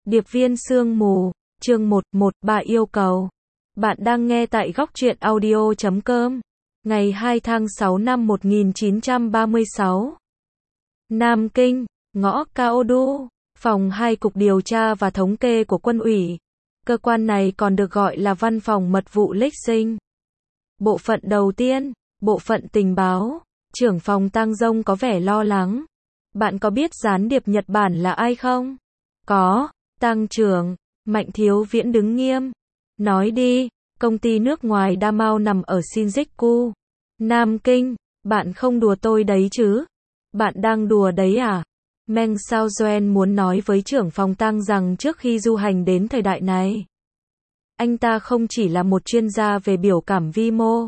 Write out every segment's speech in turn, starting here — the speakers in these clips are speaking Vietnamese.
Điệp viên sương mù, chương 1, bà yêu cầu. Bạn đang nghe tại góc truyện audio.com. Ngày 2 tháng 6 năm 1936. Nam Kinh, ngõ Cao Đô, phòng 2 Cục Điều tra và Thống kê của Quân ủy. Cơ quan này còn được gọi là Văn phòng Mật vụ Lịch Sinh. Bộ phận đầu tiên, Bộ phận Tình báo. Trưởng phòng Tăng Dông có vẻ lo lắng. Bạn có biết gián điệp Nhật Bản là ai không? Có. Tăng trưởng, Mạnh Thiếu Viễn đứng nghiêm. Nói đi, công ty nước ngoài Damao nằm ở Shinjuku, Nam Kinh. Bạn không đùa tôi đấy chứ? Bạn đang đùa đấy à? Meng Xiaozuan muốn nói với trưởng phòng Tăng rằng trước khi du hành đến thời đại này, anh ta không chỉ là một chuyên gia về biểu cảm vi mô,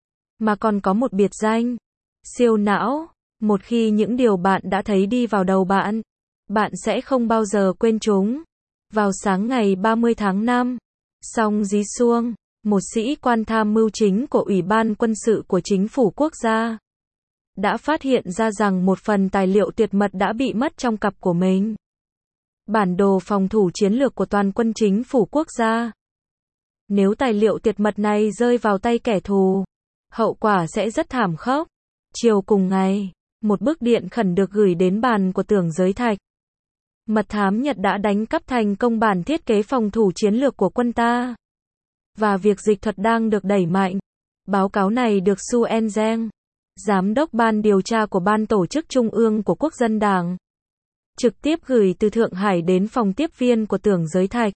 mà còn có một biệt danh, siêu não. Một khi những điều bạn đã thấy đi vào đầu bạn, bạn sẽ không bao giờ quên chúng. Vào sáng ngày 30 tháng 5, Song Ji Suong, một sĩ quan tham mưu chính của Ủy ban Quân sự của Chính phủ Quốc gia, đã phát hiện ra rằng một phần tài liệu tuyệt mật đã bị mất trong cặp của mình. Bản đồ phòng thủ chiến lược của toàn quân Chính phủ Quốc gia. Nếu tài liệu tuyệt mật này rơi vào tay kẻ thù, hậu quả sẽ rất thảm khốc. Chiều cùng ngày, một bức điện khẩn được gửi đến bàn của Tưởng Giới Thạch. Mật thám Nhật đã đánh cắp thành công bản thiết kế phòng thủ chiến lược của quân ta. Và việc dịch thuật đang được đẩy mạnh. Báo cáo này được Su En-zeng, giám đốc ban điều tra của Ban Tổ chức Trung ương của Quốc dân Đảng, trực tiếp gửi từ Thượng Hải đến phòng tiếp viên của Tưởng Giới Thạch.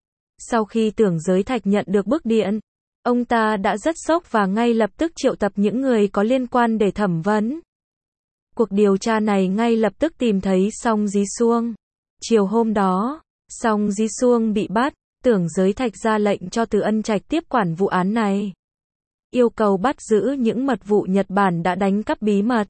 Sau khi Tưởng Giới Thạch nhận được bức điện, ông ta đã rất sốc và ngay lập tức triệu tập những người có liên quan để thẩm vấn. Cuộc điều tra này ngay lập tức tìm thấy Song Ji Suong. Chiều hôm đó, Song Ji Suong bị bắt, Tưởng Giới Thạch ra lệnh cho Từ Ân Trạch tiếp quản vụ án này. Yêu cầu bắt giữ những mật vụ Nhật Bản đã đánh cắp bí mật.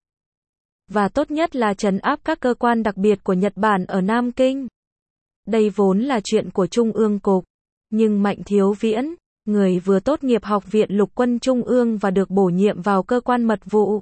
Và tốt nhất là trấn áp các cơ quan đặc biệt của Nhật Bản ở Nam Kinh. Đây vốn là chuyện của Trung ương Cục. Nhưng Mạnh Thiếu Viễn, người vừa tốt nghiệp Học viện Lục quân Trung ương và được bổ nhiệm vào cơ quan mật vụ,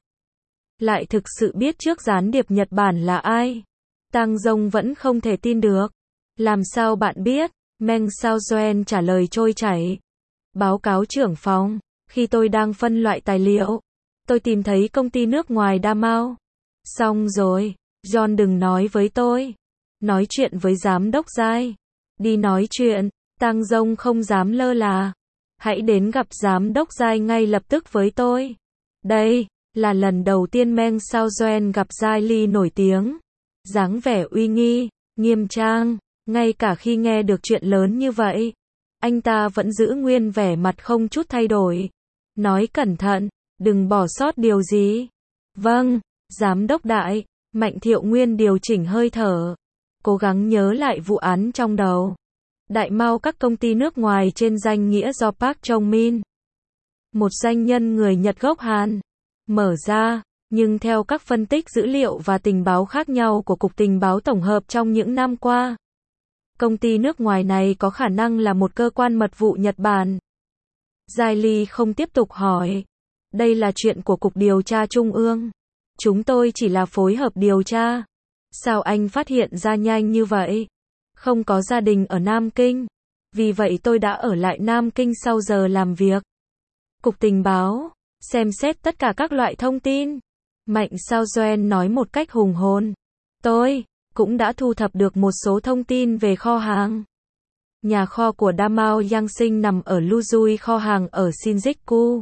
lại thực sự biết trước gián điệp Nhật Bản là ai. Tang Dông vẫn không thể tin được. Làm sao bạn biết? Meng Xiaozuan trả lời trôi chảy. Báo cáo trưởng phòng, khi tôi đang phân loại tài liệu, tôi tìm thấy công ty nước ngoài Damao. Xong rồi, John đừng nói với tôi. Nói chuyện với giám đốc Giai. Đi nói chuyện. Tang Dông không dám lơ là. Hãy đến gặp giám đốc Giai ngay lập tức với tôi. Đây là lần đầu tiên Meng Xiaozuan gặp Giai Ly nổi tiếng. Dáng vẻ uy nghi, nghiêm trang, ngay cả khi nghe được chuyện lớn như vậy, anh ta vẫn giữ nguyên vẻ mặt không chút thay đổi. Nói cẩn thận, đừng bỏ sót điều gì. Vâng, giám đốc đại. Mạnh Thiệu Nguyên điều chỉnh hơi thở, cố gắng nhớ lại vụ án trong đầu. Đại Mao các công ty nước ngoài trên danh nghĩa do Park Chung-min, một doanh nhân người Nhật gốc Hàn, mở ra. Nhưng theo các phân tích dữ liệu và tình báo khác nhau của Cục Tình báo Tổng hợp trong những năm qua, công ty nước ngoài này có khả năng là một cơ quan mật vụ Nhật Bản. Giai Ly không tiếp tục hỏi. Đây là chuyện của Cục Điều tra Trung ương. Chúng tôi chỉ là phối hợp điều tra. Sao anh phát hiện ra nhanh như vậy? Không có gia đình ở Nam Kinh. Vì vậy tôi đã ở lại Nam Kinh sau giờ làm việc. Cục Tình báo xem xét tất cả các loại thông tin. Mạnh Xiaozuan nói một cách hùng hồn. Tôi cũng đã thu thập được một số thông tin về kho hàng. Nhà kho của Damao Yangshin nằm ở Luzui, kho hàng ở Shinjuku.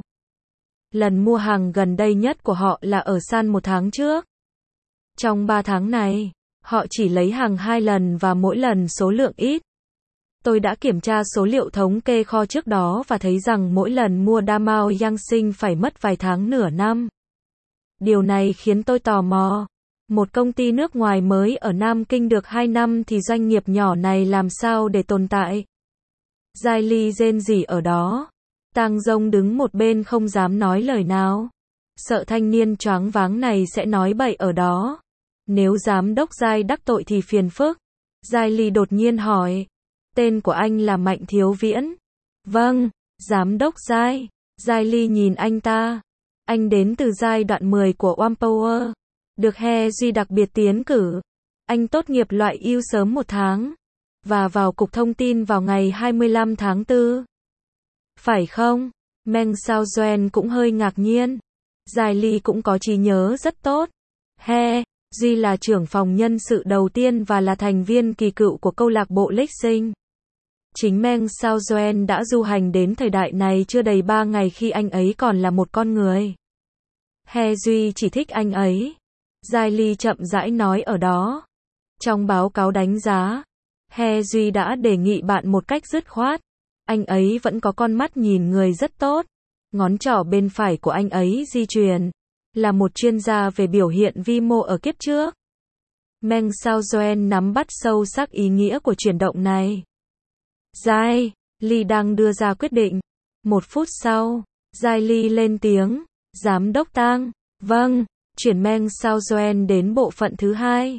Lần mua hàng gần đây nhất của họ là ở San một tháng trước. Trong 3 tháng này, họ chỉ lấy hàng 2 lần và mỗi lần số lượng ít. Tôi đã kiểm tra số liệu thống kê kho trước đó và thấy rằng mỗi lần mua Damao Yangshin phải mất vài tháng nửa năm. Điều này khiến tôi tò mò. Một công ty nước ngoài mới ở Nam Kinh được 2 năm thì doanh nghiệp nhỏ này làm sao để tồn tại? Giai Ly rên rỉ ở đó. Tang Dông đứng một bên không dám nói lời nào. Sợ thanh niên choáng váng này sẽ nói bậy ở đó. Nếu giám đốc Giai đắc tội thì phiền phức. Giai Ly đột nhiên hỏi. Tên của anh là Mạnh Thiếu Viễn. Vâng, giám đốc Giai. Giai Ly nhìn anh ta. Anh đến từ giai đoạn 10 của One Power. Được He Duy đặc biệt tiến cử. Anh tốt nghiệp loại ưu sớm 1 tháng. và vào Cục Thông tin vào ngày 25 tháng 4. Phải không? Meng Xiaozuan cũng hơi ngạc nhiên. Giai Ly cũng có trí nhớ rất tốt. Duy là trưởng phòng nhân sự đầu tiên và là thành viên kỳ cựu của câu lạc bộ Lịch Sinh. Chính Meng Xiaozuan đã du hành đến thời đại này chưa đầy 3 ngày khi anh ấy còn là một con người. Duy chỉ thích anh ấy. Giai Ly chậm rãi nói ở đó. Trong báo cáo đánh giá, Duy đã đề nghị bạn một cách dứt khoát. Anh ấy vẫn có con mắt nhìn người rất tốt. Ngón trỏ bên phải của anh ấy di chuyển. Là một chuyên gia về biểu hiện vi mô ở kiếp trước. Meng Xiaozuan nắm bắt sâu sắc ý nghĩa của chuyển động này. Giai Ly đang đưa ra quyết định. 1 phút sau, Giai Ly lên tiếng. Giám đốc Tang. Vâng. Chuyển Meng Xiaozuan đến bộ phận thứ 2.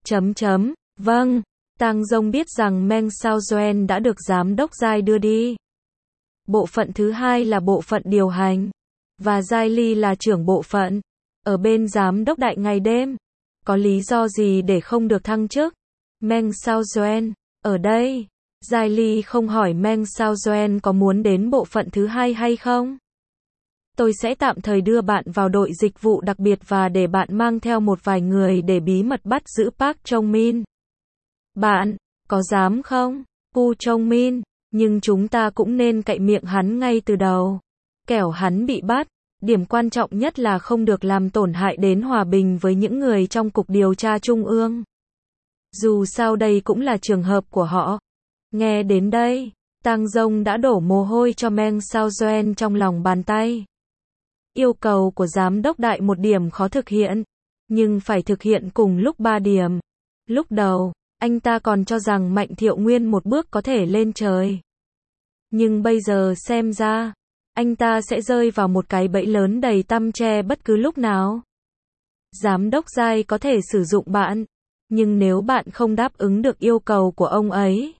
Vâng. Tang Dông biết rằng Meng Xiaozuan đã được giám đốc Giai đưa đi. Bộ phận thứ 2 là bộ phận điều hành. Và Giai Ly là trưởng bộ phận. Ở bên giám đốc đại ngày đêm. Có lý do gì để không được thăng chức? Meng Xiaozuan. Ở đây, Giai Ly không hỏi Meng Xiaozuan có muốn đến bộ phận thứ 2 hay không. Tôi sẽ tạm thời đưa bạn vào đội dịch vụ đặc biệt và để bạn mang theo một vài người để bí mật bắt giữ Park Jong-min. Bạn, có dám không? Pu Jong-min, nhưng chúng ta cũng nên cạy miệng hắn ngay từ đầu. Kẻo hắn bị bắt. Điểm quan trọng nhất là không được làm tổn hại đến hòa bình với những người trong Cục Điều tra Trung ương. Dù sao đây cũng là trường hợp của họ. Nghe đến đây, Tang Dông đã đổ mồ hôi cho Meng Xiaozuan trong lòng bàn tay. Yêu cầu của giám đốc đại một điểm khó thực hiện, nhưng phải thực hiện cùng lúc 3 điểm. Lúc đầu, anh ta còn cho rằng Mạnh Thiệu Nguyên một bước có thể lên trời. Nhưng bây giờ xem ra, anh ta sẽ rơi vào một cái bẫy lớn đầy tăm tre bất cứ lúc nào. Giám đốc Giai có thể sử dụng bạn, nhưng nếu bạn không đáp ứng được yêu cầu của ông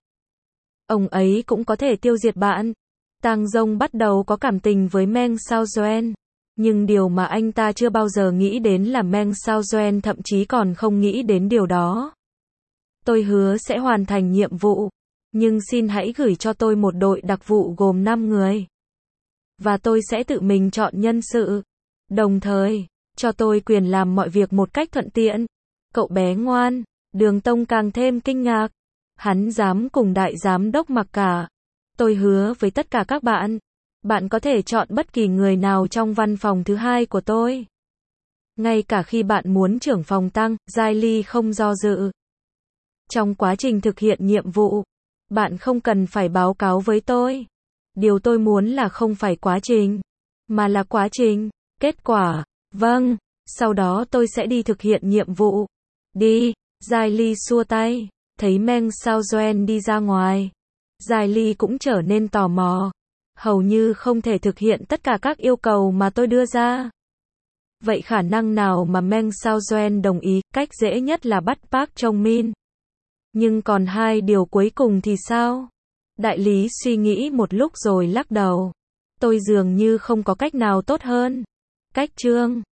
ấy cũng có thể tiêu diệt bạn. Tang Dông bắt đầu có cảm tình với Meng Xiaozuan, nhưng điều mà anh ta chưa bao giờ nghĩ đến là Meng Xiaozuan thậm chí còn không nghĩ đến điều đó. Tôi hứa sẽ hoàn thành nhiệm vụ, nhưng xin hãy gửi cho tôi một đội đặc vụ gồm 5 người. Và tôi sẽ tự mình chọn nhân sự. Đồng thời, cho tôi quyền làm mọi việc một cách thuận tiện. Cậu bé ngoan. Đường Tông càng thêm kinh ngạc. Hắn dám cùng đại giám đốc mặc cả. Tôi hứa với tất cả các bạn. Bạn có thể chọn bất kỳ người nào trong văn phòng thứ 2 của tôi. Ngay cả khi bạn muốn trưởng phòng Tang, Giai Ly không do dự. Trong quá trình thực hiện nhiệm vụ, bạn không cần phải báo cáo với tôi. Điều tôi muốn là không phải quá trình, mà là quá trình, kết quả. Vâng, sau đó tôi sẽ đi thực hiện nhiệm vụ. Đi, Giai Ly xua tay, thấy Meng Xiaozuan đi ra ngoài. Giai Ly cũng trở nên tò mò. Hầu như không thể thực hiện tất cả các yêu cầu mà tôi đưa ra. Vậy khả năng nào mà Meng Xiaozuan đồng ý? Cách dễ nhất là bắt Park Jong-min. Nhưng còn 2 điều cuối cùng thì sao? Đại lý suy nghĩ một lúc rồi lắc đầu. Tôi dường như không có cách nào tốt hơn. Cách chương